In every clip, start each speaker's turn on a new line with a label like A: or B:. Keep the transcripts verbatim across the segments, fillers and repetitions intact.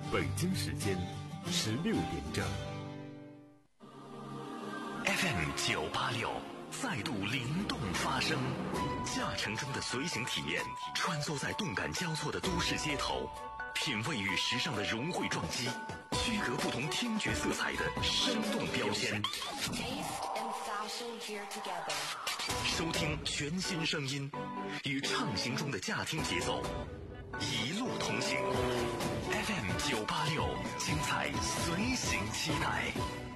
A: 北京时间十六点整。
B: F M 九八六再度灵动发声，驾乘中的随行体验，穿梭在动感交错的都市街头，品味与时尚的融汇撞击，区隔不同听觉色彩的生动标签。收听全新声音，与畅行中的驾听节奏，一路同行。F M 九八六，精彩随行期待。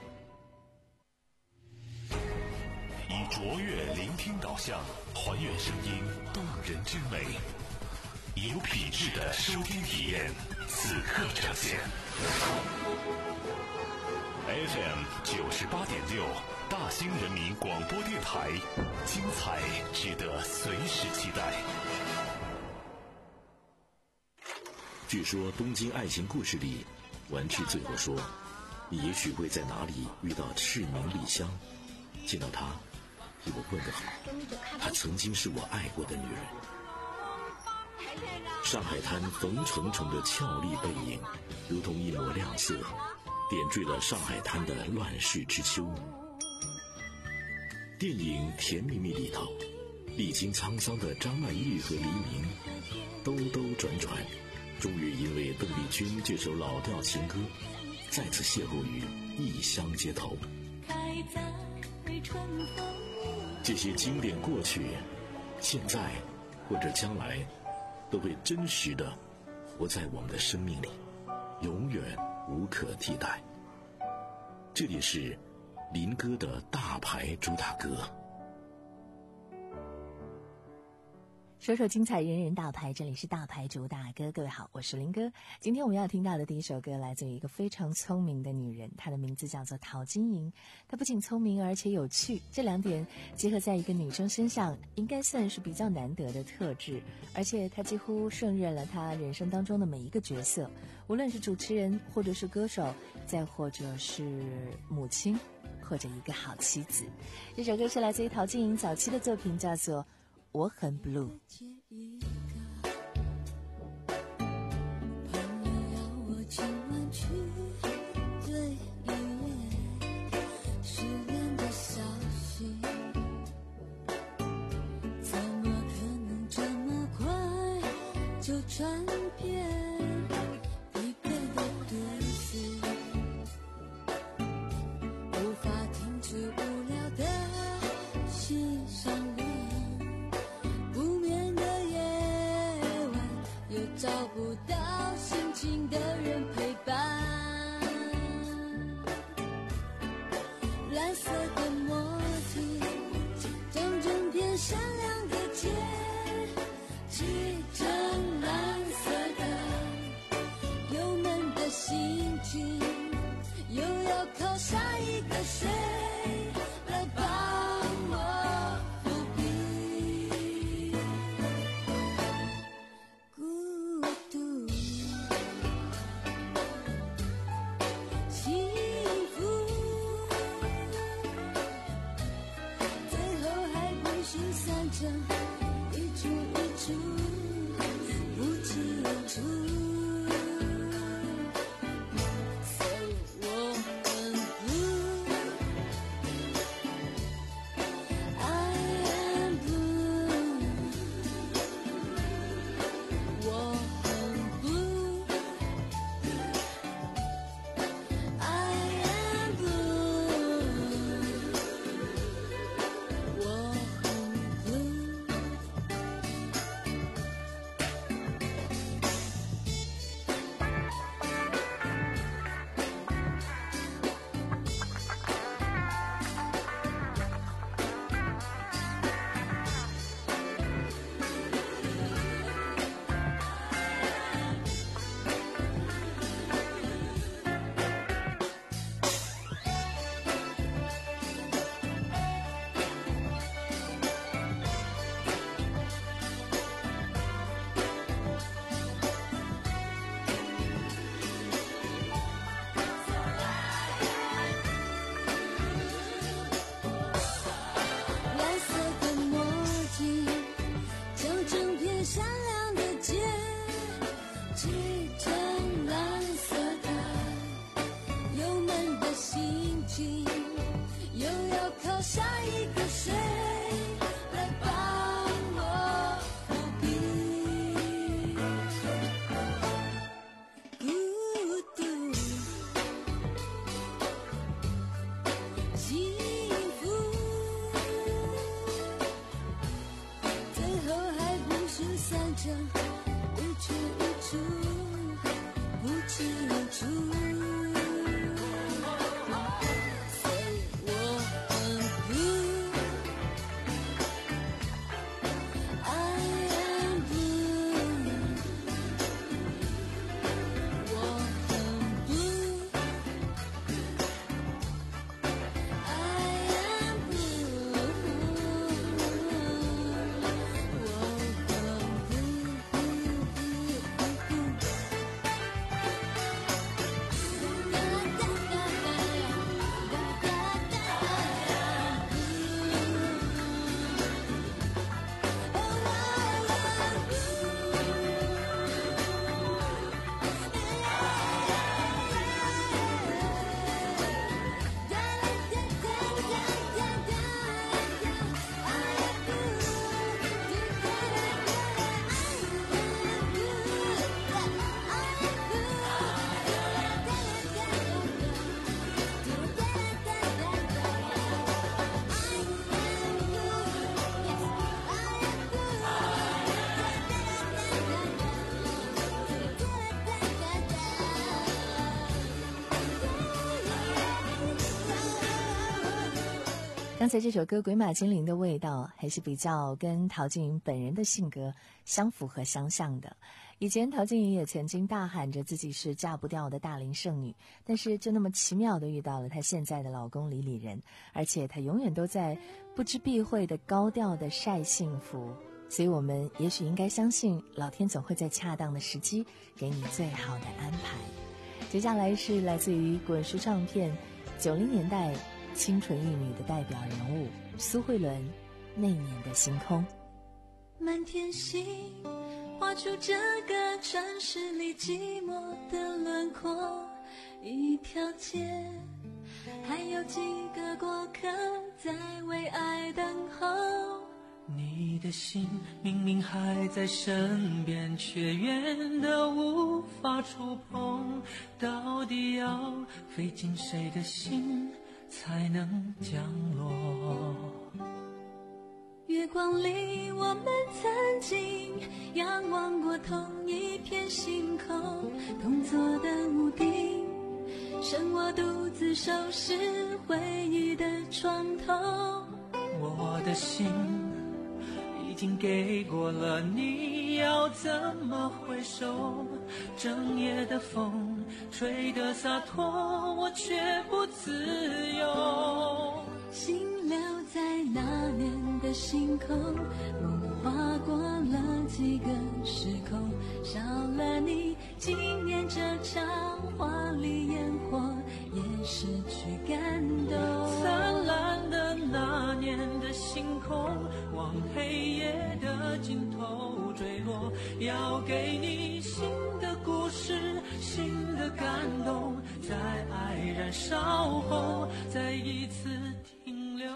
B: 以卓越聆听导向，还原声音动人之美，有品质的收听体验，此刻呈现。F M 九十八点六，大兴人民广播电台，精彩值得随时期待。
C: 据说《东京爱情故事》里，丸治最后说：“你也许会在哪里遇到赤名莉香，见到她，替我问个好，她曾经是我爱过的女人。”上海滩冯程程的俏丽背影，如同一抹亮色，点缀了上海滩的乱世之秋。电影《甜蜜蜜》里头，历经沧桑的张曼玉和黎明兜兜转转，终于因为邓丽君这首老调情歌，再次邂逅于异乡街头。这些经典过去，现在或者将来，都会真实的活在我们的生命里，永远无可替代。这里是林哥的大牌主打歌。
D: 说说精彩人人大牌，这里是大牌主打歌。各位好，我是林哥。今天我们要听到的第一首歌来自于一个非常聪明的女人，她的名字叫做陶晶莹。她不仅聪明而且有趣，这两点结合在一个女生身上，应该算是比较难得的特质。而且她几乎胜任了她人生当中的每一个角色，无论是主持人，或者是歌手，再或者是母亲，或者一个好妻子。这首歌是来自于陶晶莹早期的作品，叫做我很 blue。
E: 朋友要我今晚去对一夜失恋的消息，怎么可能这么快就传遍疲惫的都市，无法停止无聊的欣赏找不到心情的人陪伴，蓝色的墨镜，整整片闪亮的街，骑着蓝色的油门的心情，又要靠下一个谁来帮我抚平孤独。幸福最后还不是散成一出一出不清楚。闪亮的街，骑着蓝色
D: 刚才这首歌《鬼马精灵》的味道还是比较跟陶晶莹本人的性格相符合相像的。以前陶晶莹也曾经大喊着自己是嫁不掉的大龄剩女，但是就那么奇妙地遇到了她现在的老公李李仁，而且她永远都在不知避讳的高调的晒幸福。所以我们也许应该相信老天总会在恰当的时机给你最好的安排。接下来是来自于滚石唱片九零年代清纯玉女的代表人物苏慧伦，那年的星空。
E: 满天星画出这个城市里寂寞的轮廓，一条街还有几个过客在为爱等候。
F: 你的心明明还在身边，却远得无法触碰，到底要飞进谁的心才能降落？
E: 月光里我们曾经仰望过同一片星空，同座的屋顶，剩我独自收拾回忆的床头。
F: 我的心已经给过了你，要怎么回首？整夜的风吹得洒脱，我却不自由。
E: 心留在那年的星空，梦划过了几个时空，少了你，今年这场华丽烟火也失去感动。
F: 灿烂的那年的星空，往黑夜的尽头坠落，要给你新的故事，新的感动，在爱燃烧后再一次停留。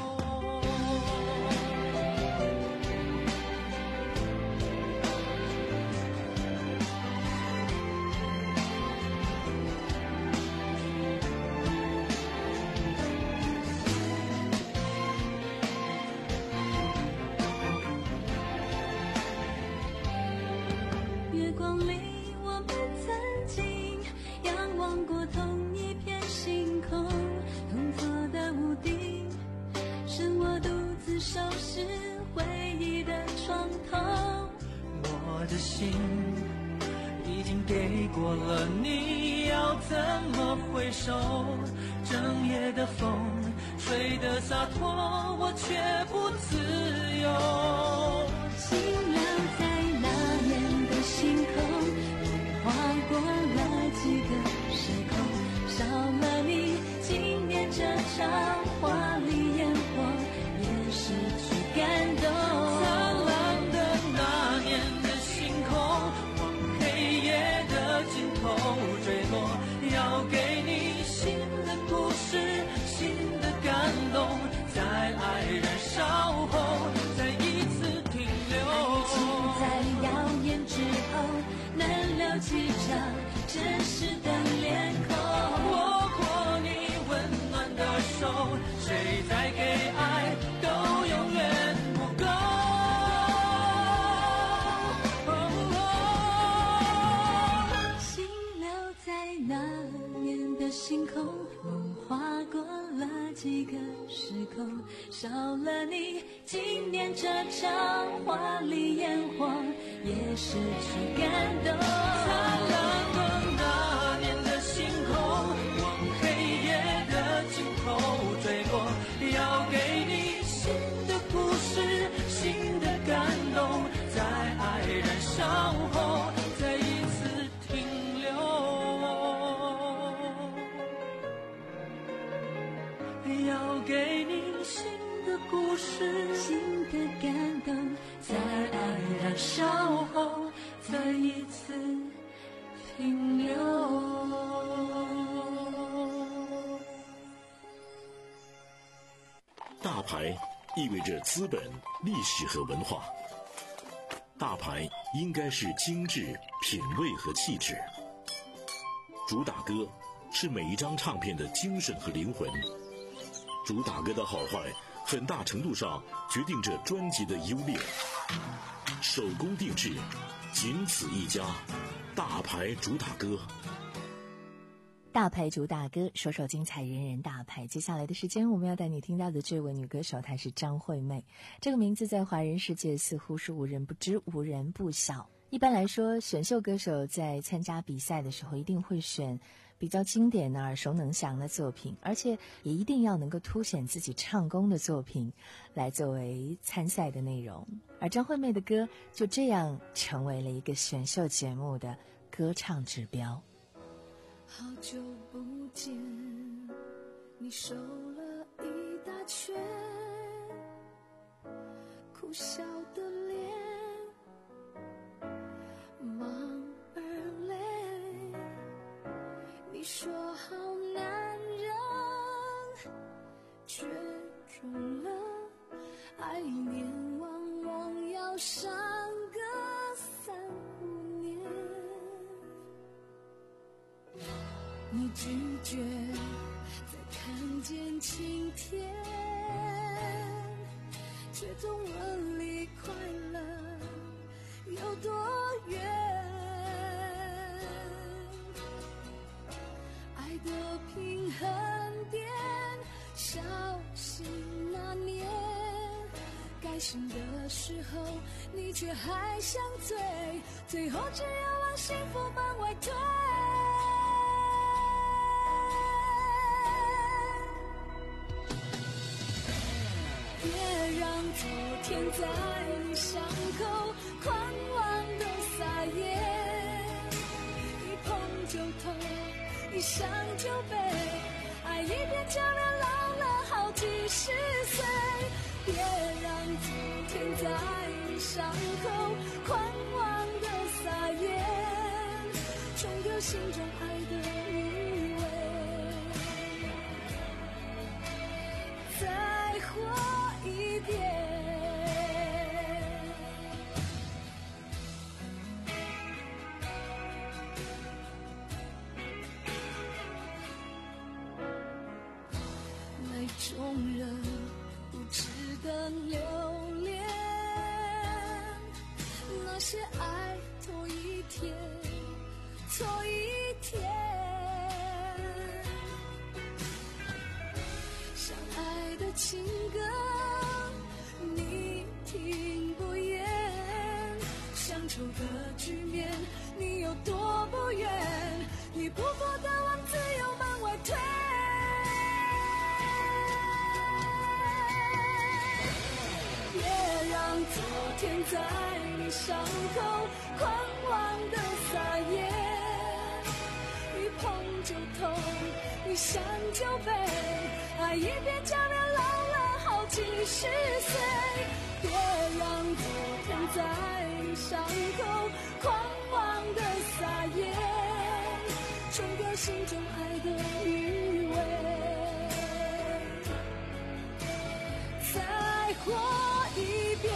E: 月光里我们曾经仰望过同一片星空，同座的屋顶，剩我独自收拾回忆的床头。
F: 我的心已经给过了你，要怎么回首？整夜的风吹得洒脱，我却不自由。
E: 心留在那年的星空，划过了几个时空，少了你，今年这场华丽烟火也失去感动。
F: 灿烂的那年的星空，往黑夜的尽头坠落，要给你新的故事，新的感动，在爱燃烧后再一次停留。
E: 在耀眼之后能留起这真实的脸孔，
F: 握过你温暖的手，谁再给爱都永远不够。
E: 心留在那年的星空，梦划过了几个时空，少了你，今年这场华丽烟火也失去感动。
F: 灿烂的那年的星空，往黑夜的尽头坠落，要给你新的故事，新的感动，在爱燃烧后再一次停留。要给你新的故事，
E: 新的感动，在爱燃烧后再一次停留。
C: 大牌意味着资本、历史和文化。大牌应该是精致、品味和气质。主打歌是每一张唱片的精神和灵魂。主打歌的好坏，很大程度上决定着专辑的优劣。手工定制，仅此一家，大牌主打歌。
D: 大牌主打歌，首首精彩，人人大牌。接下来的时间，我们要带你听到的这位女歌手，她是张惠妹。这个名字在华人世界似乎是无人不知，无人不晓。一般来说，选秀歌手在参加比赛的时候，一定会选比较经典的、耳熟能详的作品，而且也一定要能够凸显自己唱功的作品，来作为参赛的内容。而张惠妹的歌就这样成为了一个选秀节目的歌唱指标。
E: 好久不见，你瘦了一大圈，苦笑的脸，忙而累。你说好男人，却中了，爱一年往往要上个三五年。你拒绝再看见晴天，却总问离快乐有多远。爱的平衡点，小心那年，该醒的时候你却还想醉，最后只要往幸福门外推。别让昨天在你伤口狂妄的撒野，一碰就痛，一伤就悲，爱一遍就能老了好几十岁。别让昨天在你伤口狂妄的撒野，冲掉心中爱的余味，再活一遍。那种人不值得留恋，那些爱拖一天错一天，相爱的情歌你听不厌，乡愁的局面你有多不愿，你不过的往自由门外推。别让昨天在你伤口狂妄的撒野，一碰就痛，一伤就悲，爱一遍就能老了好几十岁。别让昨天在你伤口狂妄的撒野，冲掉心中爱的余味，再活一遍。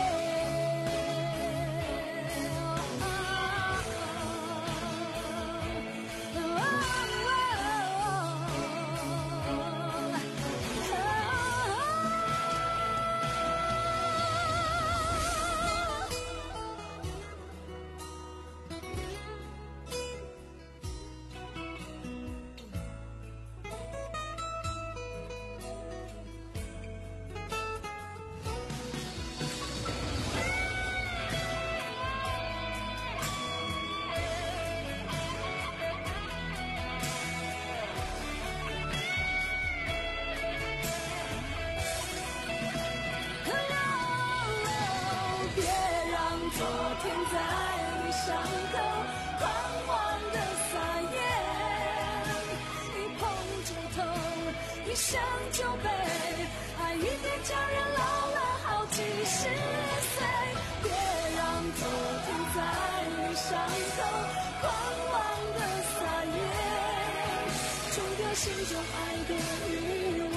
E: 昨天在你伤口狂妄的撒野，一碰就痛，一伤就悲，爱一遍叫人老了好几十岁。别让昨天在你伤口狂妄的撒野，冲掉心中爱的余味，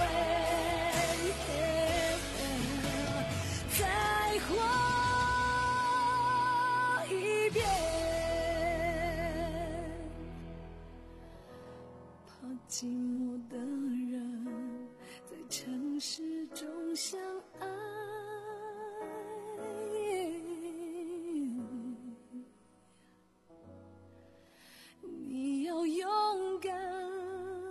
E: 再活一遍。怕寂寞的人在城市中相爱，你要勇敢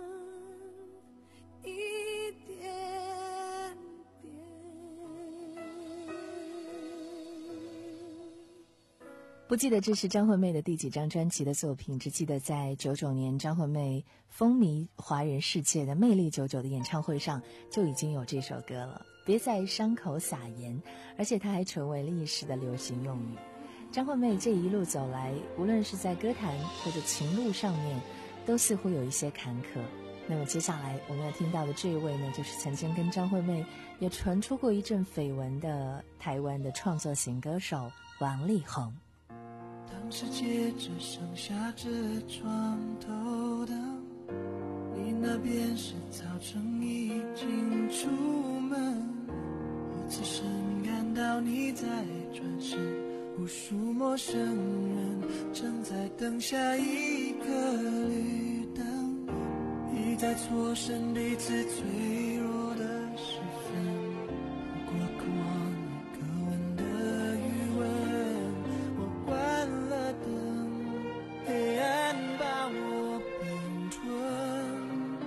D: 不记得这是张惠妹的第几张专辑的作品，只记得在九九年张惠妹风靡华人世界的魅力九九的演唱会上就已经有这首歌了，别在伤口撒盐，而且它还成为了一时的流行用语。张惠妹这一路走来，无论是在歌坛或者情路上面，都似乎有一些坎坷。那么接下来我们要听到的这一位呢，就是曾经跟张惠妹也传出过一阵绯闻的台湾的创作型歌手王力宏。
F: 当世界只剩下这床头灯，你那边是早晨已经出门，我此时感到你在转身，无数陌生人正在等下一个绿灯，一再错身彼此脆弱的时分，不过渴望一个吻的余温，我关了灯，黑暗把我并吞。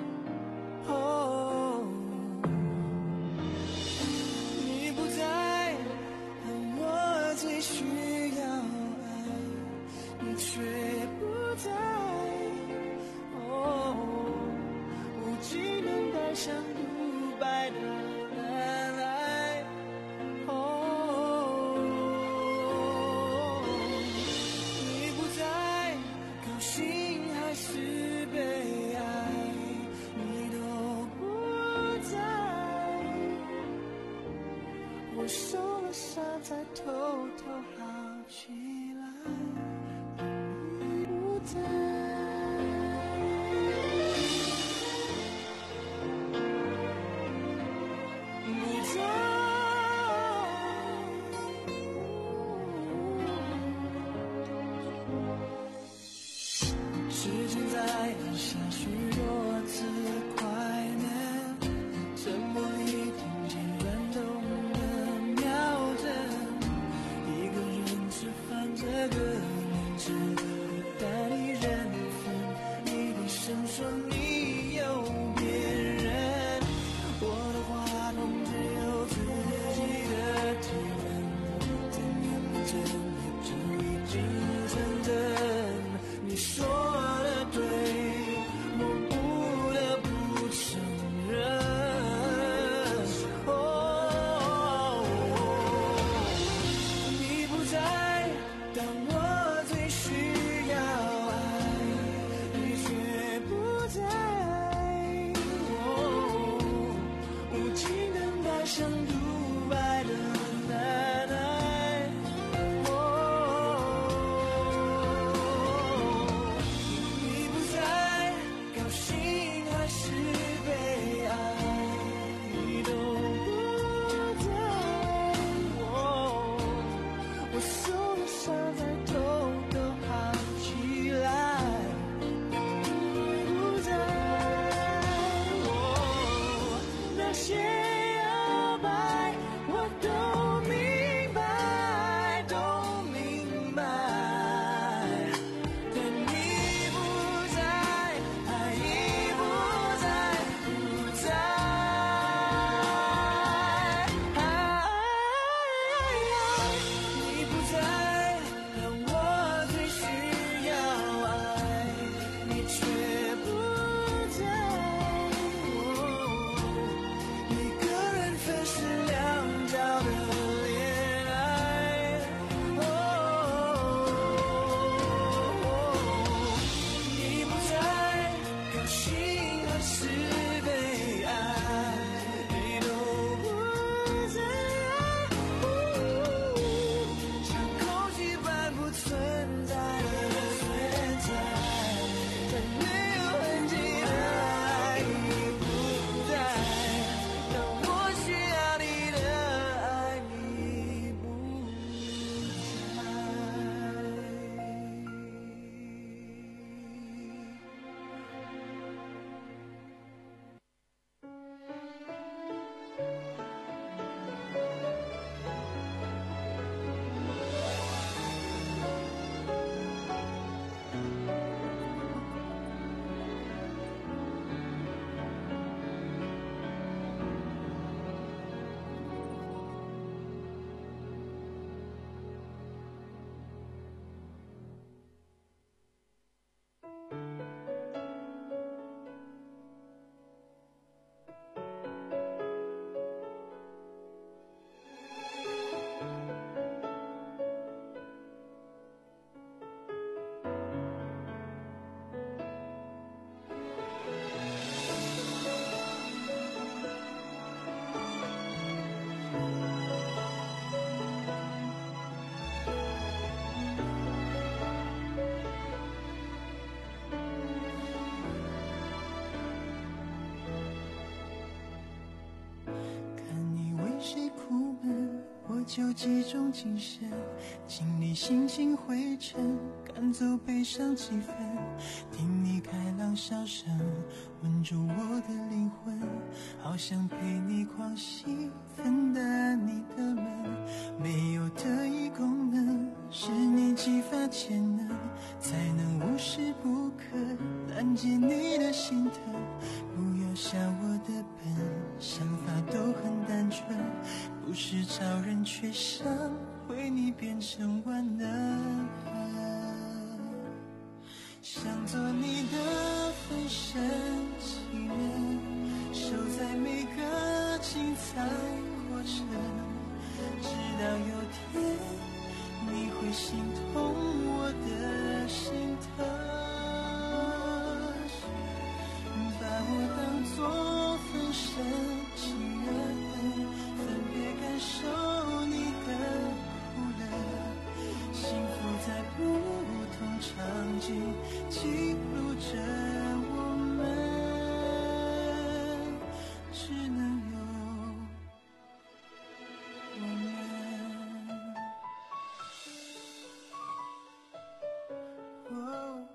F: 哦，你不在，当我最需要爱，你却不在。哦，无计能带上独白的难挨。哦，你不在，高兴还是悲哀，你都不在，我受了伤才偷偷好起来，你不在。时间在按下许多次快门，沉默里听见转动的秒针，一个人吃饭这个名字代理人分，你低声说你有别人，我的话筒只有自己的体温，怎样真也只一直成真，你说的对，我不
G: 就集中精神，清理心情灰尘，赶走悲伤气氛，听你开朗笑声，吻住我的灵魂，好想陪你狂喜，分担你的闷，没有特异功能，是你激发潜能，才能无时不刻拦截你的心疼。不要想我的笨，想法都很单纯，不是超人却想为你变成万能，想做你的分身情人，守在每个精彩过程，直到有天你会心痛我的心疼，把我当作分身情人，分别感受你的苦乐，幸福在不同场景记录着我们，只能有我们。哦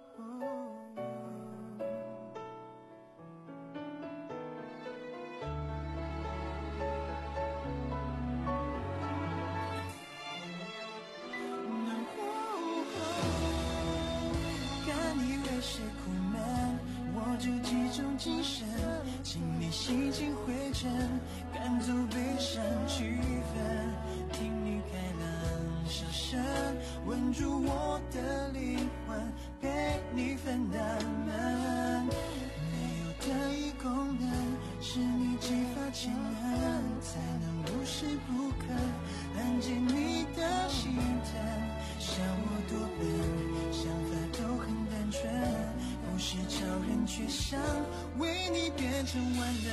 G: 谁苦闷，我就集中精神，清理心情灰尘，赶走悲伤气氛，听你开朗笑声，吻住我的灵魂，陪你分担闷，没有特异功能，是你激发潜能，才能无时不刻拦截你的心疼，想我多笨，想法都很单纯，不是超人却想为你变成万能，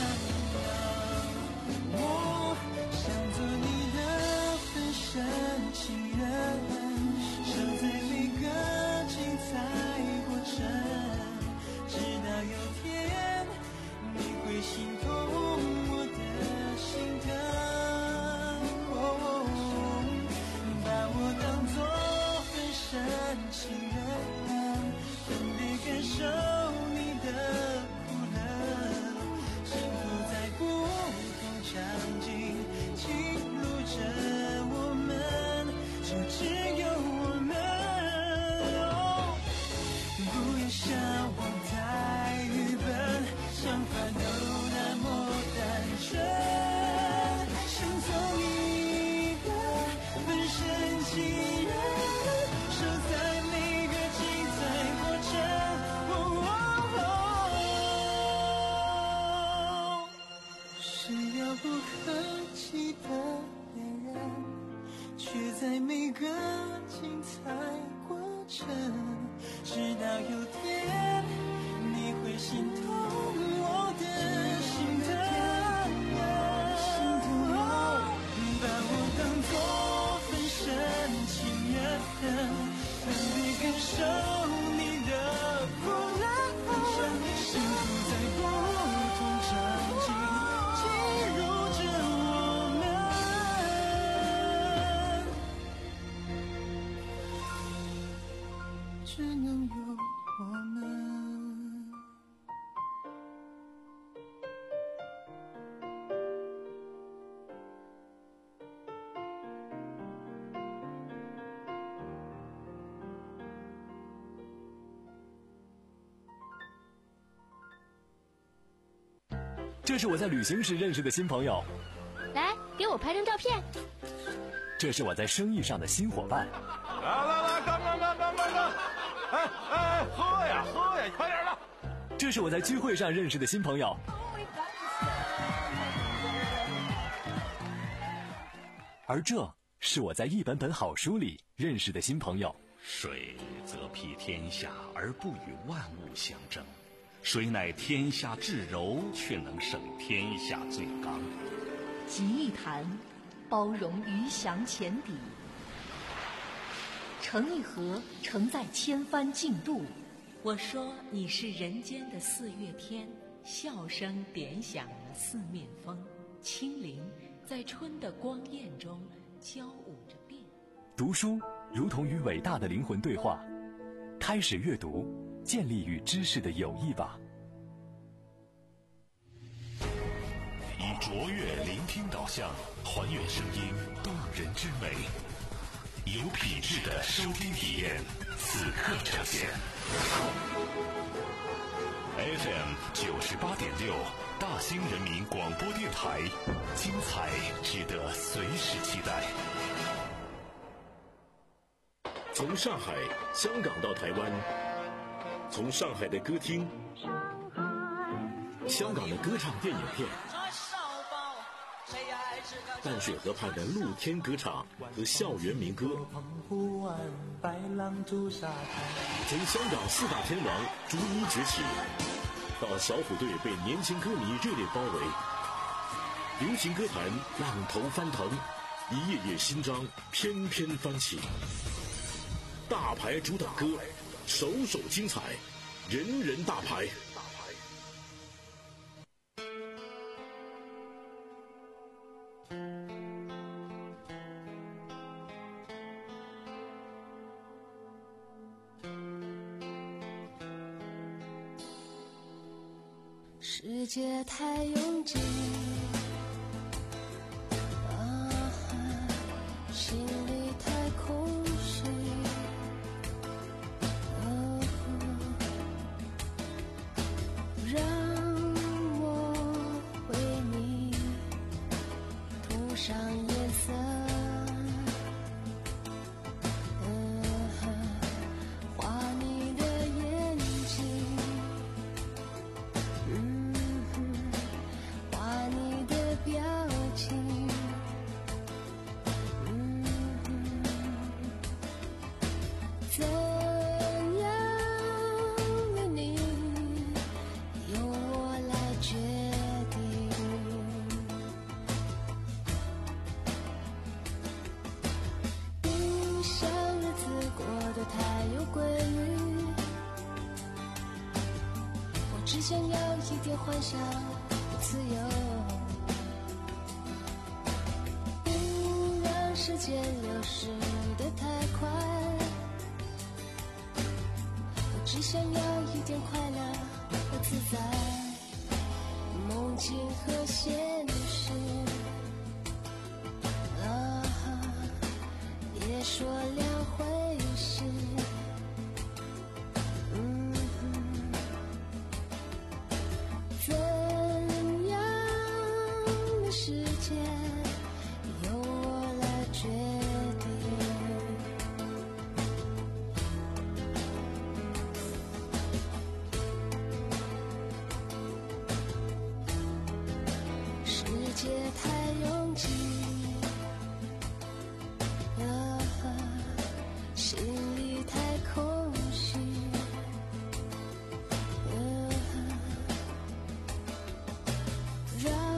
G: 我想做你的分身情人，守在每个精彩过程，直到有天你会心痛我的心疼，哦，把我当作分身情人，分别感受你的苦乐，幸福在不同场景记录着我们，就只有我们，哦，不要想我太愚笨，想法都那么单纯，想做你的分身情人，守在每个精彩过程，哦哦哦，是遥不可及的恋人，却在每个精彩过程，直到有天你会心痛我的心疼，把我当作分身情人，分别感受你的苦乐，幸福在不同场景记录着我们，只能有我们。
H: 这是我在旅行时认识的新朋友，
I: 来给我拍张照片。
H: 这是我在生意上的新伙伴。
A: 来来来，干干干干干干！哎哎，喝呀喝呀，快点的！
H: 这是我在聚会上认识的新朋友。而这是我在一本本好书里认识的新朋友。
B: 水则披天下而不与万物相争，水乃天下至柔，却能胜天下最刚。
J: 集一坛，包容鱼翔浅底；盛一盒，盛在千帆竞渡。
K: 我说你是人间的四月天，笑声点响了四面风，清灵在春的光艳中交舞着变。
H: 读书如同与伟大的灵魂对话，开始阅读，建立与知识的友谊吧。
B: 以卓越聆听导向，还原声音动人之美，有品质的收听体验，此刻呈现。F M 九十八点六，大兴人民广播电台，精彩值得随时期待。
C: 从上海、香港到台湾，从上海的歌厅、香港的歌唱电影片，淡水河畔的露天歌唱和校园民歌，从香港四大天王逐一崛起，到小虎队被年轻歌迷热烈包围，流行歌坛浪头翻腾，一页页新章翩翩翻起。大牌主打歌，首首精彩，人人大牌。
E: 世界太拥挤，啊，心里太空虚，哦，让我为你涂上颜色，嗯，画你的眼睛，嗯。画你的表情，嗯，怎样的你由我来决定。不想日子过得太有规律，我只想要一点幻想。自由，不让时间流逝得太快，我只想要一点快乐和自在，梦境和现实，啊，别说两回事，嗯，怎世界由我来决定，世界太拥挤，啊，心里太空虚，啊，让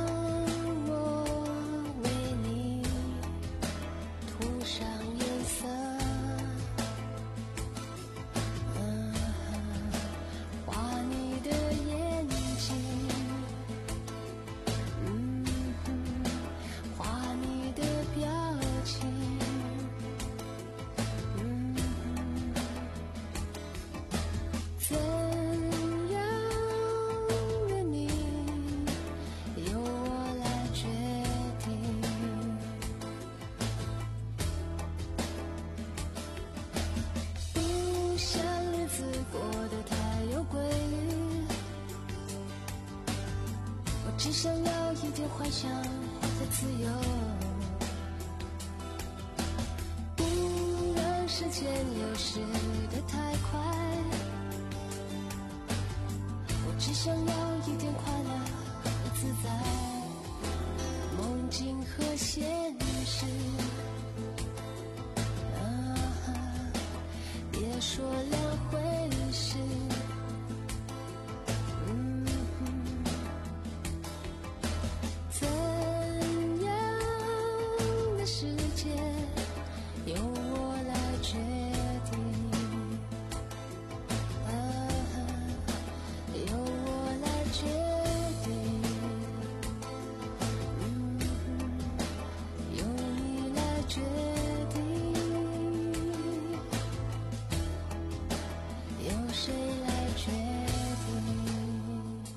E: 只想要一点幻想和自由，不让时间流逝得太快，我只想要一点快乐和自在，梦境和现实，啊，别说两回事，嗯，怎样的世界由我来决定，啊，由我来决定。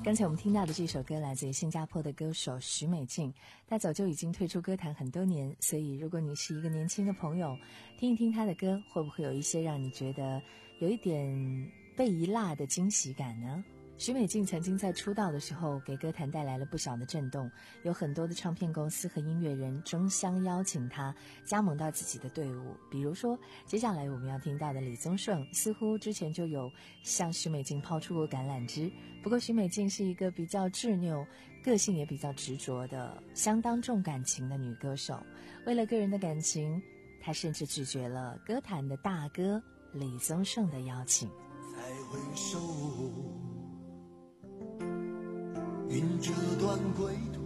D: 刚才我们听到的这首歌来自于新加坡的歌手许美静，她早就已经退出歌坛很多年，所以如果你是一个年轻的朋友，听一听她的歌，会不会有一些让你觉得有一点被一辣的惊喜感呢？许美静曾经在出道的时候给歌坛带来了不小的震动，有很多的唱片公司和音乐人争相邀请她加盟到自己的队伍。比如说接下来我们要听到的李宗盛，似乎之前就有向许美静抛出过橄榄枝，不过许美静是一个比较执拗，个性也比较执着的，相当重感情的女歌手。为了个人的感情，她甚至拒绝了歌坛的大哥李宗盛的邀请。
G: 再回首，云这段归途，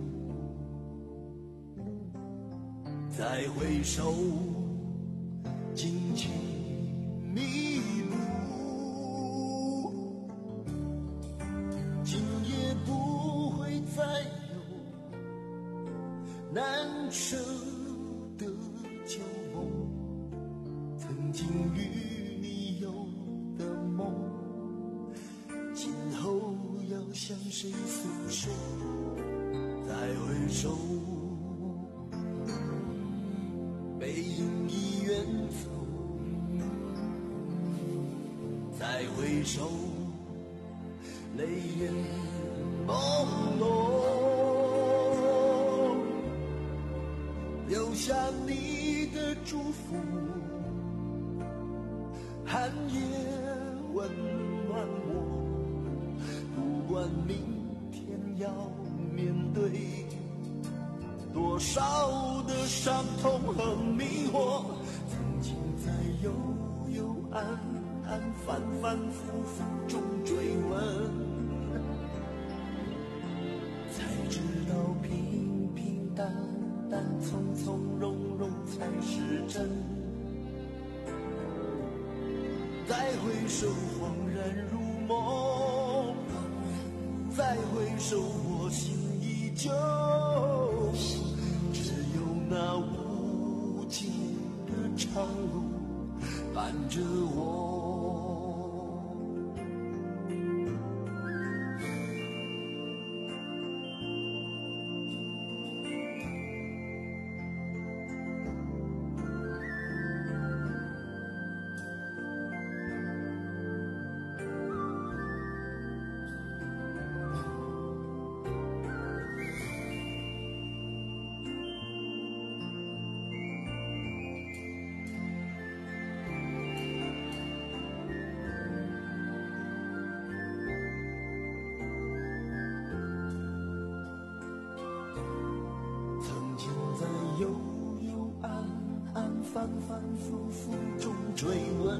G: 再回首，荆棘迷路，今夜不会再有难舍的旧梦，曾经与你有的梦，今后要向谁诉说？再回首，背影已远走。再回首，泪眼朦胧，留下你的祝福，寒夜温暖我。不管明天要面对多少的伤痛和迷惑，曾经在幽幽暗暗反反复复中追问，才知道平平淡淡从从容容才是真。再回首恍然如梦，再回首我心依旧，只有那无尽的长路伴着我。悠悠暗暗反反复复中追问，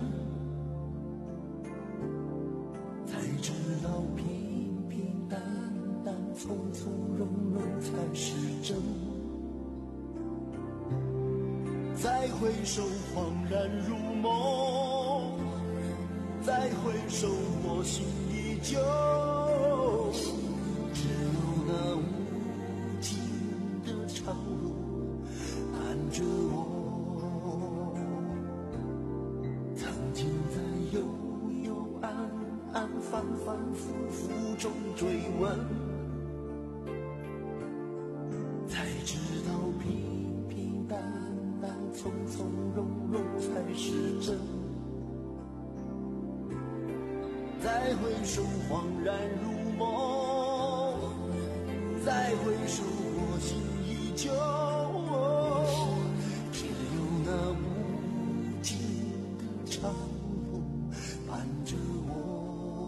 G: 才知道平平淡淡从从容容才是真。再回首恍然如梦，再回首我心依旧，只有那无尽的长路伴着我。曾经在悠悠暗暗反反复复中追问，才知道平平淡淡从从容容才是真。再回首恍然如梦，再回首我心依旧，只有那无尽的长路伴着我。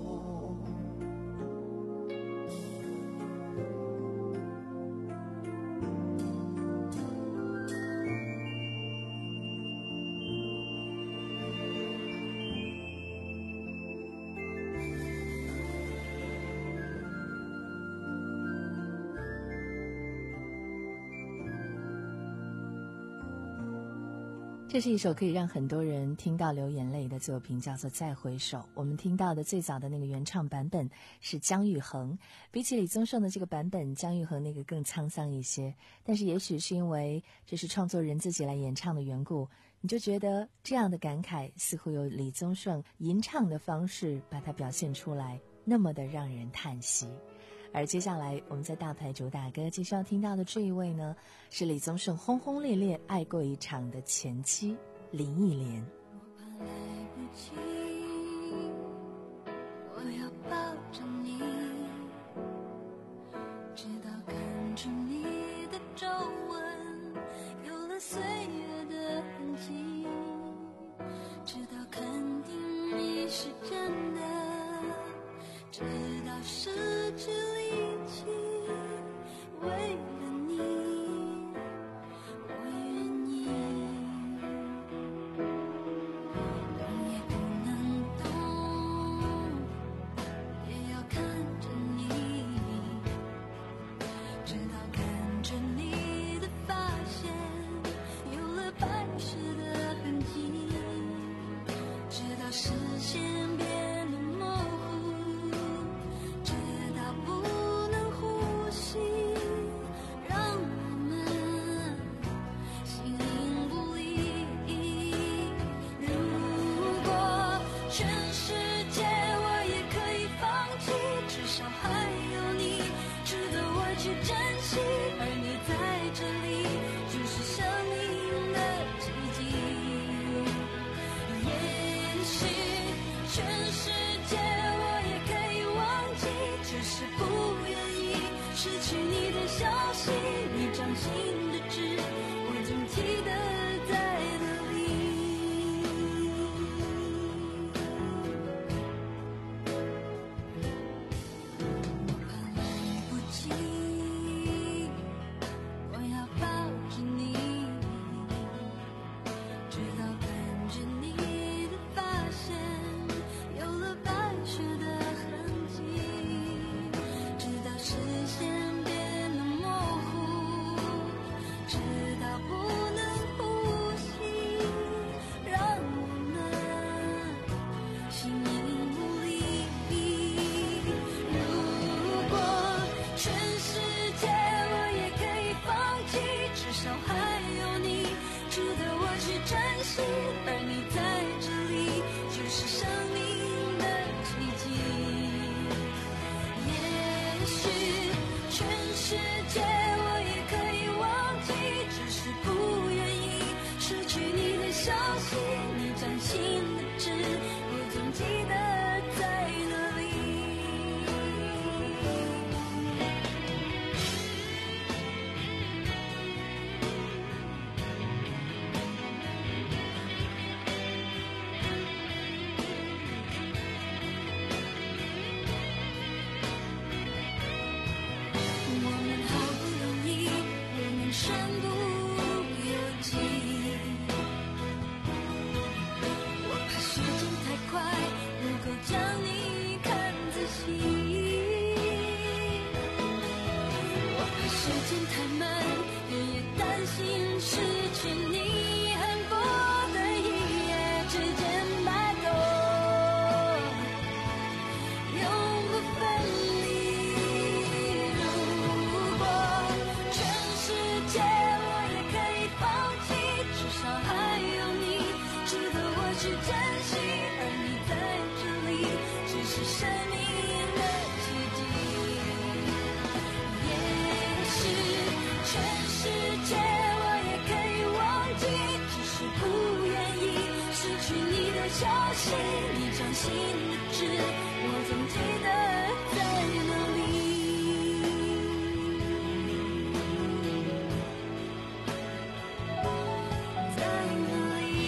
D: 这是一首可以让很多人听到流眼泪的作品，叫做《再回首》。我们听到的最早的那个原唱版本是姜育恒，比起李宗盛的这个版本，姜育恒那个更沧桑一些。但是也许是因为这是创作人自己来演唱的缘故，你就觉得这样的感慨似乎有李宗盛吟唱的方式把它表现出来，那么的让人叹息。 而接下来我们在大牌主打歌继续要听到的这一位呢，是李宗盛轰轰烈烈爱过一场的前妻林忆莲。
E: 我怕来不及，我要抱着你，直到看出你的皱纹有了岁月的痕迹，直到肯定你是真的，直到失去力气，为了你我愿意，动也不能动，也要看着你，直到看着你的发线有了白湿的痕迹，直到视线变得模糊，直到不能呼吸，让我们形影不离。如果全世界我也可以放弃，至少还有你值得我去珍惜，而你在这里就是生命的奇迹。也许全世界我也可以忘记，只是不愿意失去你的消息，你掌心的痣我总记得在哪里。我怕来不及，我要抱着你，直到看着你的发线有了白雪的痕迹，直到视线变得模糊，直到不能呼吸，让我们形影不离。如果全世界我也可以放弃，至少还有你值得我去珍惜，而你在这里就是生命的奇迹。也许全世界我也可以忘记，只是不愿意失去你的消息，你掌心的痣我总记得在哪里。我们好不容易我们身不由己，我怕时间太快不够将你看仔细，我怕时间太慢夜夜担心失去你，恨不得一夜之间白头永不分离。如果全世界我也可以放弃，至少还有你值得我去珍惜，而你在这里只是生命的奇迹。也许全世界我也可以忘记，只是不愿意失去你的消息，你掌心的痣我总记得在哪里。在哪里？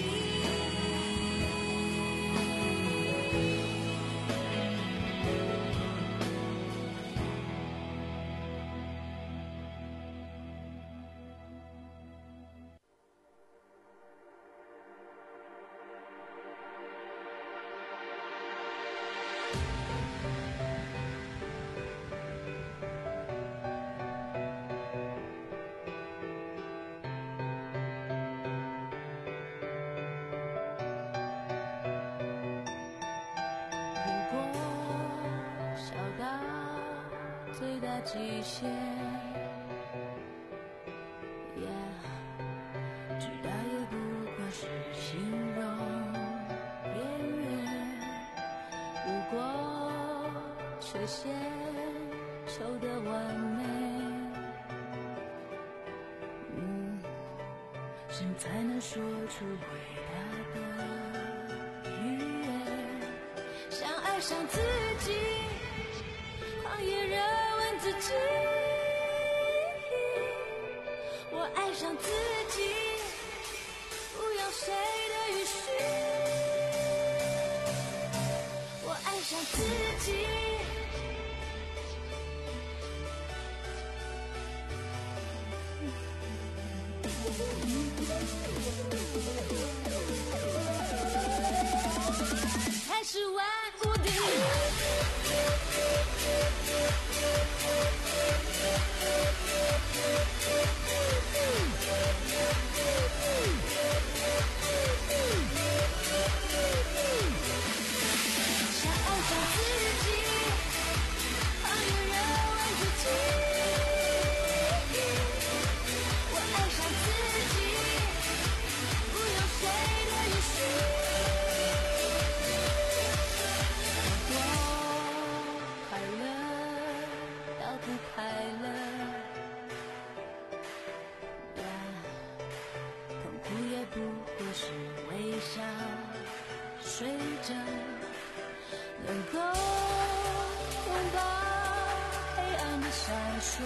E: 如果小到最大极限， yeah, 直到也不过是形容边缘。如果缺陷求的完美。嗯，谁才能说出伟大的语言？想爱上自己，狂野热问自己，我爱上自己，不要谁的允许。我爱上自己，才是万物的想爱上自己，狂野热问自己，我爱上自己，不用谁的允许。我快乐到不快乐呀，痛苦也不过是微笑睡着，能够拥抱黑暗的闪烁，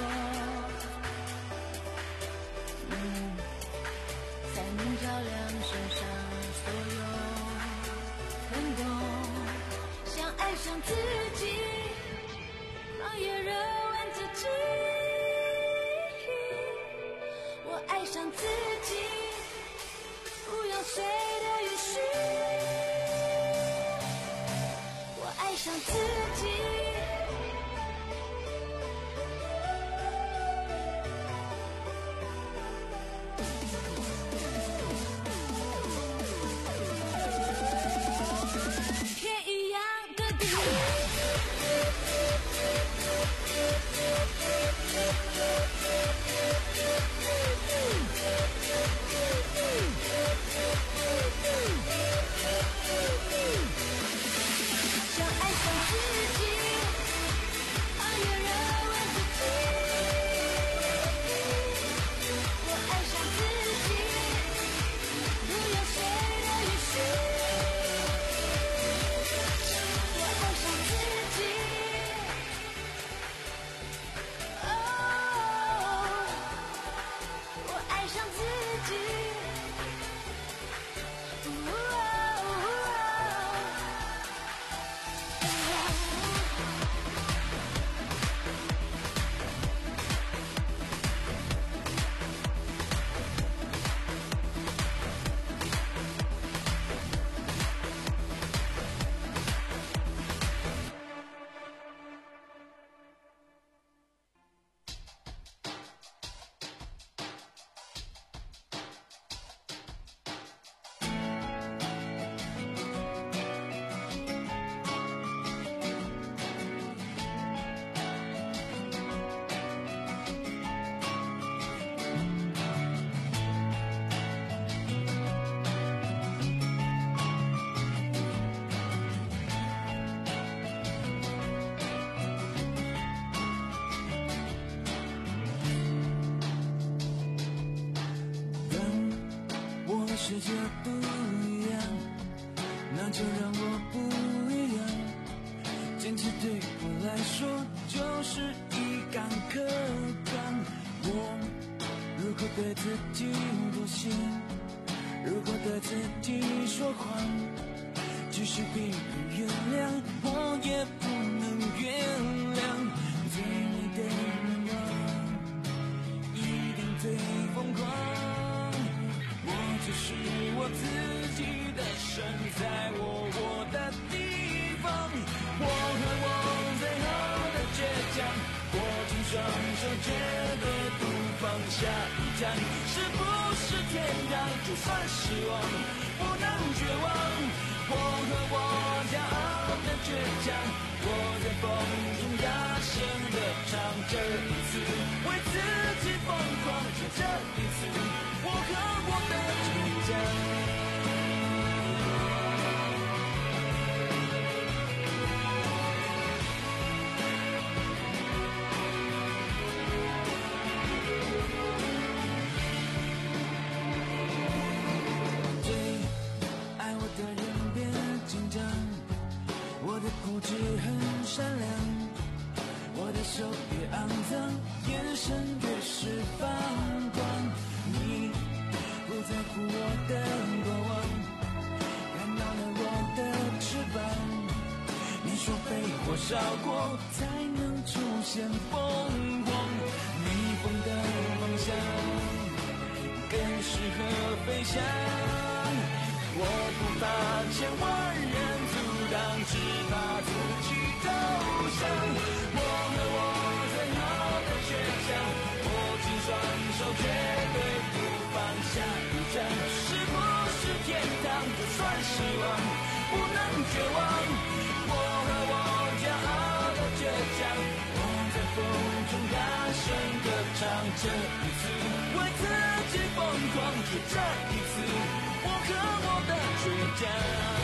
E: 嗯，才能照亮身上所有疼痛。想爱上自己，狂野热问自己，我爱上自己，不要谁的允许。我爱上自己，天一样的地。想爱上自己，狂野热问自己，我爱上自己，不要谁的允许。我爱上自己，哦，我爱上自己。
G: 世界不一样，那就让我不一样。坚持对我来说就是一杆客观。我如果对自己不信，如果对自己说谎，即使别人原谅，我也不能原谅。最美的愿望一定最疯狂。只是我自己的身在我我的地方，我和我最后的倔强，握紧双手绝对不放下一站，是不是天堂？就算失望不能绝望，我和我骄傲的倔强，我在风中大声的唱，这一次为自己疯狂，就这一次我和我的倔强。 善良，我的手越肮脏，眼神越是放光。你不在乎我的过往，看到了我的翅膀。你说被火烧过才能出现凤凰，逆风的方向更适合飞翔。我不怕千万人阻挡，只怕自己投降。我和我最后的倔强，握紧双手绝对不放下一站。是不是天堂？就算失望，不能绝望。我和我骄傲的倔强，我在风中大声歌唱。这一次为自己疯狂，就这一次我和我的倔强。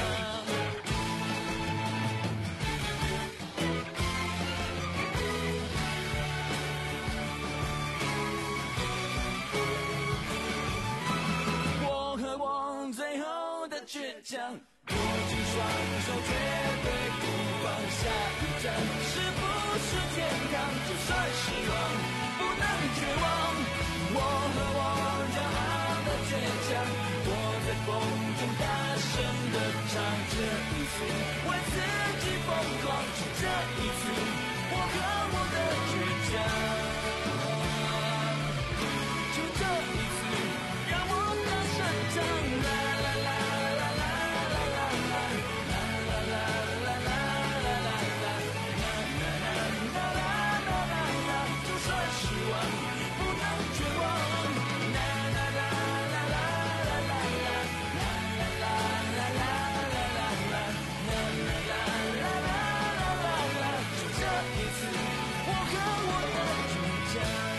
G: 我和我最后的倔强，握紧双手绝对不放下一站。是不是天堂？就算失望，不能绝望。我和我骄傲的倔强，我在风中大声地唱。这一次为自己疯狂，就这一次我和我的倔强。就这一次让我大声唱。啦啦啦啦啦啦啦啦啦啦啦啦啦啦啦啦，就算失望不能绝望。啦啦啦啦啦啦啦啦啦啦啦啦啦啦，就这一次我和我的倔强。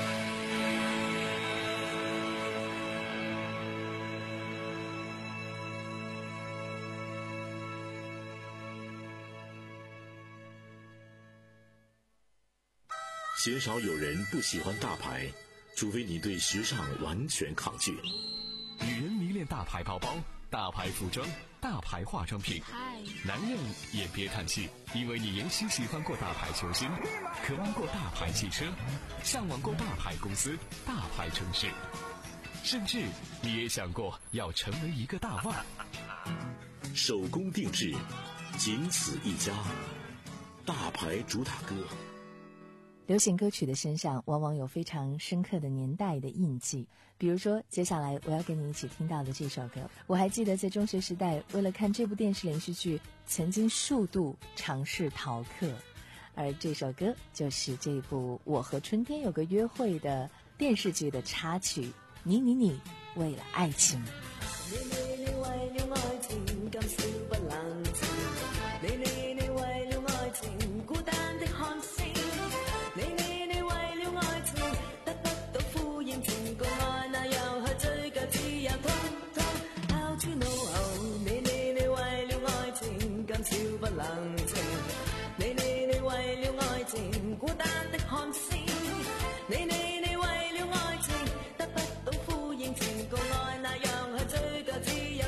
C: 鲜少有人不喜欢大牌，除非你对时尚完全抗拒。
H: 女人迷恋大牌包包、大牌服装、大牌化妆品，男人也别叹气，因为你也许喜欢过大牌球星，渴望过大牌汽车，向往过大牌公司、大牌城市，甚至你也想过要成为一个大腕。
C: 手工定制，仅此一家，大牌主打歌。
D: 流行歌曲的身上往往有非常深刻的年代的印记，比如说接下来我要跟你一起听到的这首歌，我还记得在中学时代为了看这部电视连续剧曾经数度尝试逃课，而这首歌就是这部《我和春天有个约会》的电视剧的插曲，你你你为了爱情。
E: 你你你為了愛情今宵不冷靜，你你你為了愛情孤單的看星，你你你為了愛情得不到呼應，情共愛那又去追究，只有通通拋諸腦後。你你你為了愛情今宵不冷靜，你你你為了愛情孤單的看星，你你你為了愛情得不到呼應，情共愛那樣去追究，只有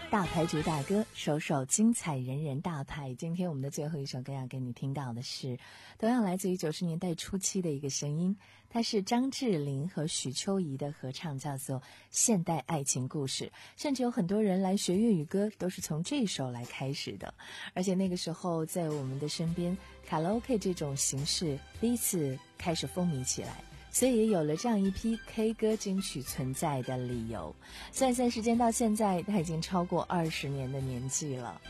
D: 大牌主打歌，首首精彩人人大牌。今天我们的最后一首歌要给你听到的是同样来自于九十年代初期的一个声音，它是张智霖和许秋怡的合唱，叫做《现代爱情故事》。甚至有很多人来学粤语歌都是从这首来开始的，而且那个时候在我们的身边，卡拉 OK 这种形式第一次开始风靡起来，所以也有了这样一批 K 歌金曲存在的理由。算算时间到现在，它已经超过二十年的年纪了。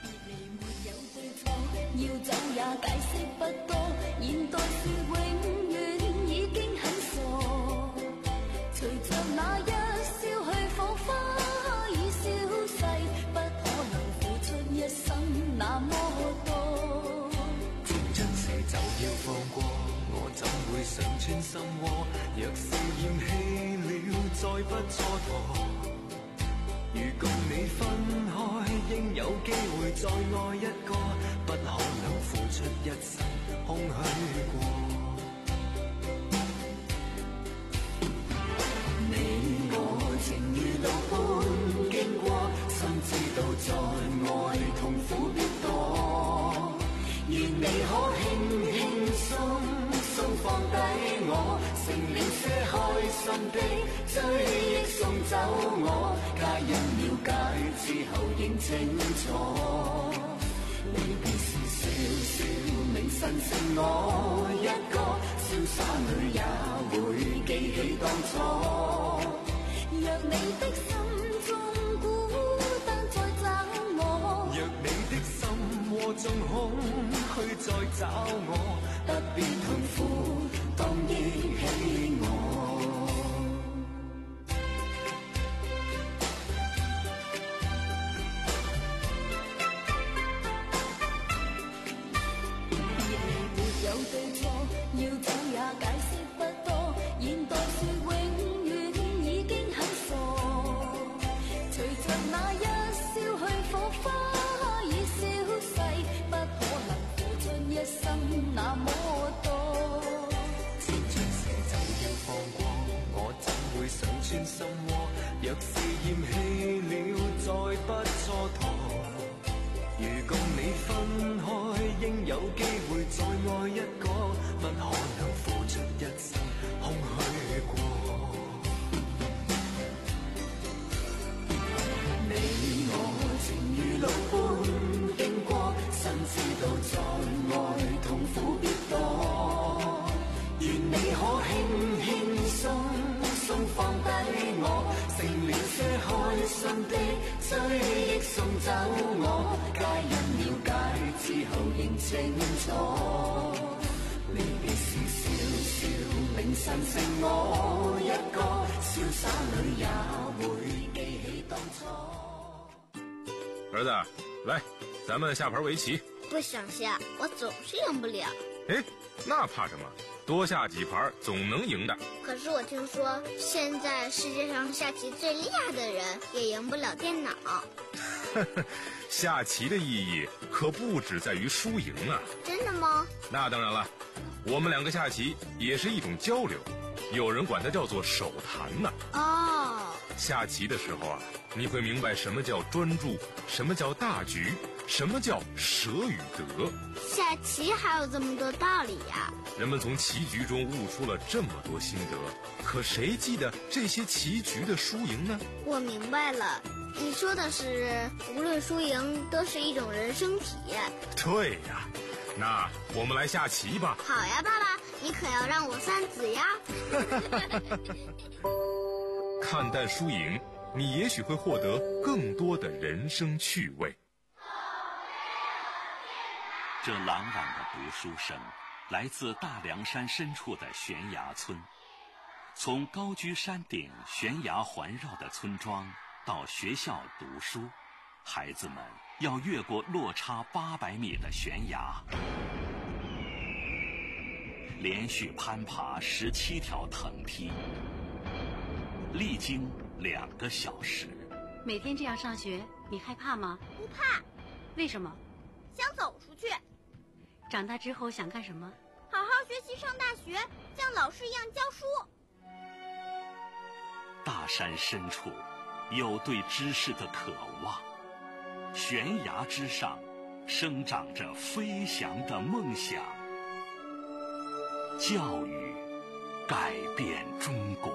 E: 要走也解釋不多，現代說永遠已經很傻。隨着那一燒去火花已消逝，不可能付出一生那麼多。
G: 天真時就要放過，我怎會想穿心窩？若是厭棄了，再不蹉跎。如共你分開，應有機會再愛一個，不可能付出一生空虛過。你我情如路般經過，心知道在愛痛苦必多。願你可輕輕鬆鬆放低我，成了些開心的追憶送走我，皆因了解之後認清楚。離別時笑笑明晨剩我一個，瀟灑裏也會記起當初。若你的心中孤單再找我，若你的心窩中空虛再找我，不必痛苦當憶起我。有對錯，要走也解釋不多，現代說永遠已經很傻。隨着那一燒去火花已消逝，不可能付出一生那麼多。天長時就要放過，我怎會想穿心窩？若是厭棄了，再不蹉跎。如共你分開，應有機會再愛一個，不可能付出一生空虛過。你我情如路般經過，心知道在愛痛苦必多。願你可輕輕鬆鬆放低我，成了些開心的追憶送走我，皆因了解之後認清楚。離別時笑笑明晨剩我一個，瀟灑裏也會記起當初。
A: 兒子，來，咱們下盤圍棋。
I: 不想下，我總是贏不了。
A: 哎，那怕什麼？多下幾盤總能贏的。
I: 可是我聽說，現在世界上下棋最厲害的人也贏不了電腦。
A: 下棋的意義可不只在於輸贏啊。
I: 真的嗎？
A: 那當然了，我們兩個下棋也是一種交流，有人管它叫做手談呢。
I: 哦。
A: 下棋的時候啊，你會明白什麼叫專注，什麼叫大局，什麼叫捨與得。
I: 下棋還有這麼多道理呀！
A: 人們從棋局中悟出了這麼多心得，可誰記得這些棋局的輸贏呢？
I: 我明白了，你說的是無論輸贏都是一種人生體驗。
A: 對呀，那我們來下棋吧。
I: 好呀，爸爸，你可要讓我三子呀。
A: 看淡輸贏，你也許會獲得更多的人生趣味。
B: 這朗朗的讀書聲來自大涼山深處的懸崖村。從高居山頂懸崖環繞的村莊到學校讀書，孩子們要越過落差八百米的懸崖，連續攀爬十七條藤梯，歷經兩個小時。
L: 每天這樣上學，你害怕嗎？
I: 不怕。
L: 為什麼？
I: 想走出去。
L: 長大之後想幹什麼？
I: 好好學習上大學，像老師一樣教書。
B: 大山深處有對知識的渴望， 悬崖之上，生长着飞翔的梦想。教育改变中国。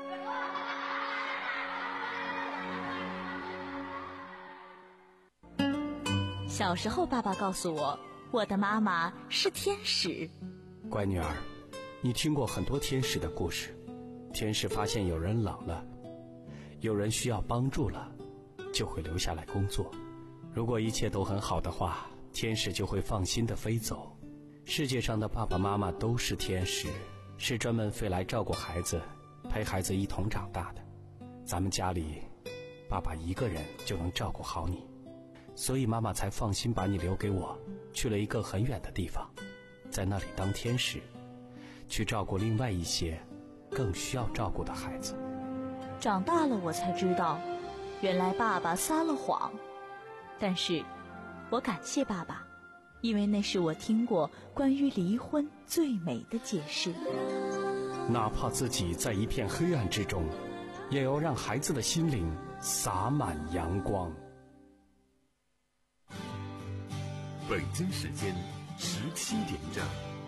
J: 小时候，爸爸告诉我，我的妈妈是天使。
M: 乖女儿，你听过很多天使的故事。天使发现有人老了，有人需要帮助了，就会留下来工作。如果一切都很好的话，天使就会放心地飞走。世界上的爸爸妈妈都是天使，是专门飞来照顾孩子，陪孩子一同长大的。咱们家里，爸爸一个人就能照顾好你，所以妈妈才放心把你留给我，去了一个很远的地方，在那里当天使，去照顾另外一些更需要照顾的孩子。
J: 长大了我才知道，原来爸爸撒了谎，但是我感谢爸爸，因为那是我听过关于离婚最美的解释。
M: 哪怕自己在一片黑暗之中，也要让孩子的心灵洒满阳光。
A: 北京时间十七点整。